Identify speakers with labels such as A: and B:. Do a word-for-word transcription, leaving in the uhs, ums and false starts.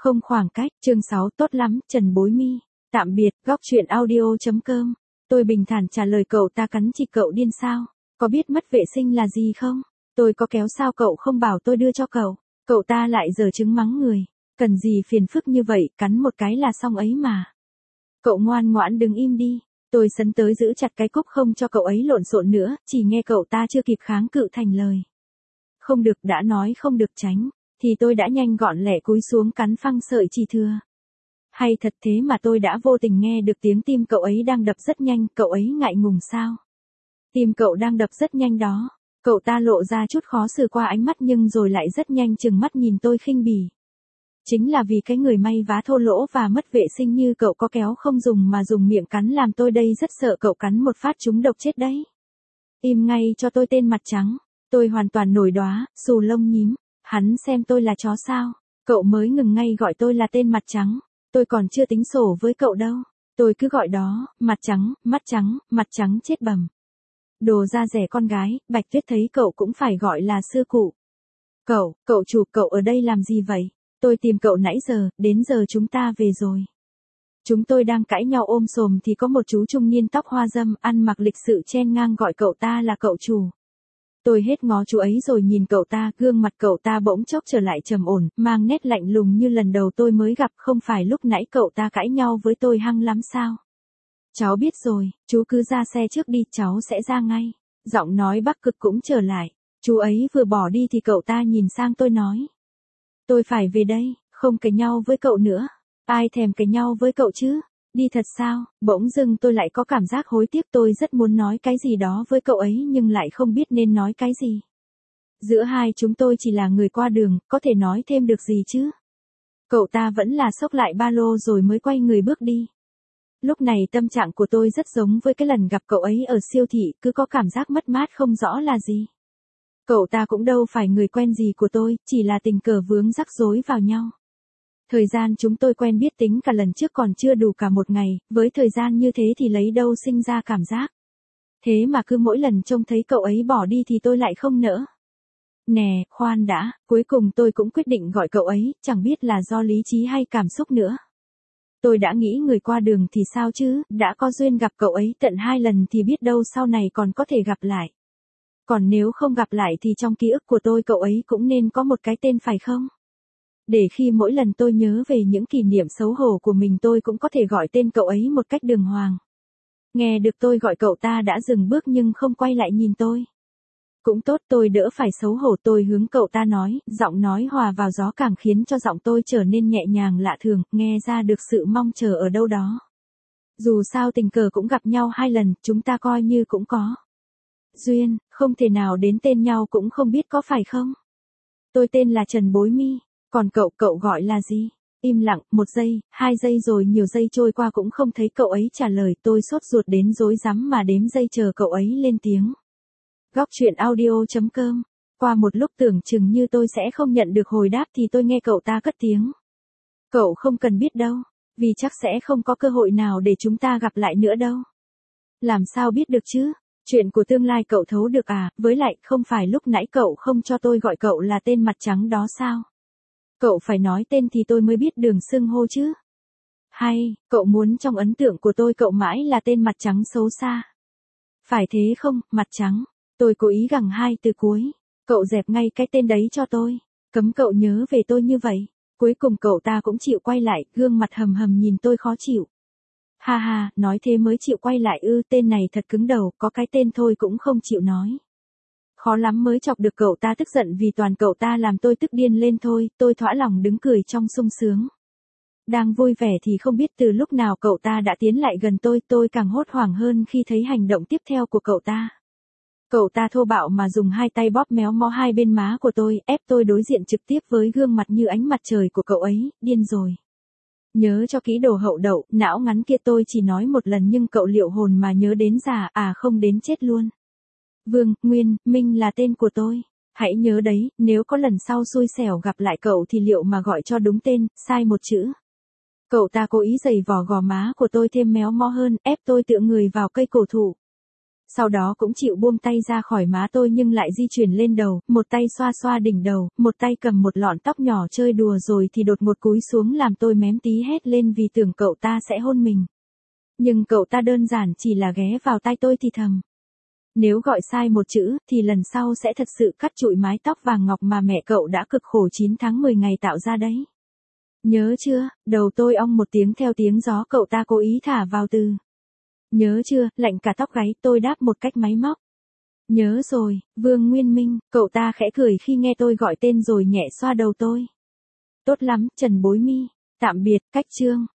A: Không khoảng cách, chương sáu tốt lắm, Trần Bối Mi. Tạm biệt, góc truyện audio.com. Tôi bình thản trả lời cậu ta cắn chỉ cậu điên sao? Có biết mất vệ sinh là gì không? Tôi có kéo sao cậu không bảo tôi đưa cho cậu? Cậu ta lại giở trứng mắng người. Cần gì phiền phức như vậy, cắn một cái là xong ấy mà. Cậu ngoan ngoãn đứng im đi. Tôi sấn tới giữ chặt cái cúc không cho cậu ấy lộn xộn nữa, chỉ nghe cậu ta chưa kịp kháng cự thành lời. Không được, đã nói không được tránh, thì tôi đã nhanh gọn lẹ cúi xuống cắn phăng sợi chỉ thừa. Hay thật thế mà tôi đã vô tình nghe được tiếng tim cậu ấy đang đập rất nhanh, cậu ấy ngại ngùng sao? Tim cậu đang đập rất nhanh đó. Cậu ta lộ ra chút khó xử qua ánh mắt nhưng rồi lại rất nhanh chừng mắt nhìn tôi khinh bỉ. Chính là vì cái người may vá thô lỗ và mất vệ sinh như cậu có kéo không dùng mà dùng miệng cắn làm tôi đây rất sợ cậu cắn một phát trúng độc chết đấy. Im ngay cho tôi tên mặt trắng. Tôi hoàn toàn nổi đoá, xù lông nhím. Hắn xem tôi là chó sao? Cậu mới ngừng ngay gọi tôi là tên mặt trắng. Tôi còn chưa tính sổ với cậu đâu. Tôi cứ gọi đó, mặt trắng, mắt trắng, mặt trắng chết bầm. Đồ da rẻ con gái, Bạch Tuyết thấy cậu cũng phải gọi là sư cụ. Cậu, cậu chủ, cậu ở đây làm gì vậy? Tôi tìm cậu nãy giờ, đến giờ chúng ta về rồi. Chúng tôi đang cãi nhau ôm sồm thì có một chú trung niên tóc hoa râm, ăn mặc lịch sự chen ngang gọi cậu ta là cậu chủ. Tôi hết ngó chú ấy rồi nhìn cậu ta, gương mặt cậu ta bỗng chốc trở lại trầm ổn, mang nét lạnh lùng như lần đầu tôi mới gặp, không phải lúc nãy cậu ta cãi nhau với tôi hăng lắm sao? Cháu biết rồi, chú cứ ra xe trước đi, cháu sẽ ra ngay. Giọng nói Bắc Cực cũng trở lại. Chú ấy vừa bỏ đi thì cậu ta nhìn sang tôi nói. Tôi phải về đây, không cãi nhau với cậu nữa. Ai thèm cãi nhau với cậu chứ? Đi thật sao? Bỗng dưng tôi lại có cảm giác hối tiếc, tôi rất muốn nói cái gì đó với cậu ấy nhưng lại không biết nên nói cái gì. Giữa hai chúng tôi chỉ là người qua đường, có thể nói thêm được gì chứ? Cậu ta vẫn là xốc lại ba lô rồi mới quay người bước đi. Lúc này tâm trạng của tôi rất giống với cái lần gặp cậu ấy ở siêu thị, cứ có cảm giác mất mát không rõ là gì. Cậu ta cũng đâu phải người quen gì của tôi, chỉ là tình cờ vướng rắc rối vào nhau. Thời gian chúng tôi quen biết tính cả lần trước còn chưa đủ cả một ngày, với thời gian như thế thì lấy đâu sinh ra cảm giác. Thế mà cứ mỗi lần trông thấy cậu ấy bỏ đi thì tôi lại không nỡ. Nè, khoan đã, cuối cùng tôi cũng quyết định gọi cậu ấy, chẳng biết là do lý trí hay cảm xúc nữa. Tôi đã nghĩ người qua đường thì sao chứ, đã có duyên gặp cậu ấy tận hai lần thì biết đâu sau này còn có thể gặp lại. Còn nếu không gặp lại thì trong ký ức của tôi cậu ấy cũng nên có một cái tên phải không? Để khi mỗi lần tôi nhớ về những kỷ niệm xấu hổ của mình tôi cũng có thể gọi tên cậu ấy một cách đường hoàng. Nghe được tôi gọi cậu ta đã dừng bước nhưng không quay lại nhìn tôi. Cũng tốt, tôi đỡ phải xấu hổ, tôi hướng cậu ta nói, giọng nói hòa vào gió càng khiến cho giọng tôi trở nên nhẹ nhàng lạ thường, nghe ra được sự mong chờ ở đâu đó. Dù sao tình cờ cũng gặp nhau hai lần, chúng ta coi như cũng có duyên, không thể nào đến tên nhau cũng không biết có phải không? Tôi tên là Trần Bối Mi, còn cậu, cậu gọi là gì? Im lặng, một giây, hai giây rồi nhiều giây trôi qua cũng không thấy cậu ấy trả lời, tôi sốt ruột đến rối rắm mà đếm giây chờ cậu ấy lên tiếng. Góc truyện audio.com. Qua một lúc tưởng chừng như tôi sẽ không nhận được hồi đáp thì tôi nghe cậu ta cất tiếng. Cậu không cần biết đâu, vì chắc sẽ không có cơ hội nào để chúng ta gặp lại nữa đâu. Làm sao biết được chứ? Chuyện của tương lai cậu thấu được à, với lại không phải lúc nãy cậu không cho tôi gọi cậu là tên mặt trắng đó sao? Cậu phải nói tên thì tôi mới biết đường xưng hô chứ. Hay, cậu muốn trong ấn tượng của tôi cậu mãi là tên mặt trắng xấu xa. Phải thế không, mặt trắng? Tôi cố ý gẳng hai từ cuối. Cậu dẹp ngay cái tên đấy cho tôi. Cấm cậu nhớ về tôi như vậy. Cuối cùng cậu ta cũng chịu quay lại, gương mặt hầm hầm nhìn tôi khó chịu. Ha ha, nói thế mới chịu quay lại ư, tên này thật cứng đầu, có cái tên thôi cũng không chịu nói. Khó lắm mới chọc được cậu ta tức giận vì toàn cậu ta làm tôi tức điên lên thôi, tôi thỏa lòng đứng cười trong sung sướng. Đang vui vẻ thì không biết từ lúc nào cậu ta đã tiến lại gần tôi, tôi càng hốt hoảng hơn khi thấy hành động tiếp theo của cậu ta. Cậu ta thô bạo mà dùng hai tay bóp méo mó hai bên má của tôi, ép tôi đối diện trực tiếp với gương mặt như ánh mặt trời của cậu ấy, điên rồi. Nhớ cho kỹ đồ hậu đậu, não ngắn kia tôi chỉ nói một lần nhưng cậu liệu hồn mà nhớ đến già, à không đến chết luôn. Vương, Nguyên, Minh là tên của tôi. Hãy nhớ đấy, nếu có lần sau xui xẻo gặp lại cậu thì liệu mà gọi cho đúng tên, sai một chữ. Cậu ta cố ý giày vò gò má của tôi thêm méo mó hơn, ép tôi tựa người vào cây cổ thụ. Sau đó cũng chịu buông tay ra khỏi má tôi nhưng lại di chuyển lên đầu, một tay xoa xoa đỉnh đầu, một tay cầm một lọn tóc nhỏ chơi đùa rồi thì đột ngột cúi xuống làm tôi mém tí hét lên vì tưởng cậu ta sẽ hôn mình. Nhưng cậu ta đơn giản chỉ là ghé vào tai tôi thì thầm. Nếu gọi sai một chữ thì lần sau sẽ thật sự cắt trụi mái tóc vàng ngọc mà mẹ cậu đã cực khổ chín tháng mười ngày tạo ra đấy. Nhớ chưa, đầu tôi ong một tiếng theo tiếng gió cậu ta cố ý thả vào từ. Nhớ chưa, lạnh cả tóc gáy, tôi đáp một cách máy móc. Nhớ rồi, Vương Nguyên Minh, cậu ta khẽ cười khi nghe tôi gọi tên rồi nhẹ xoa đầu tôi. Tốt lắm, Trần Bối My. Tạm biệt, cách chương.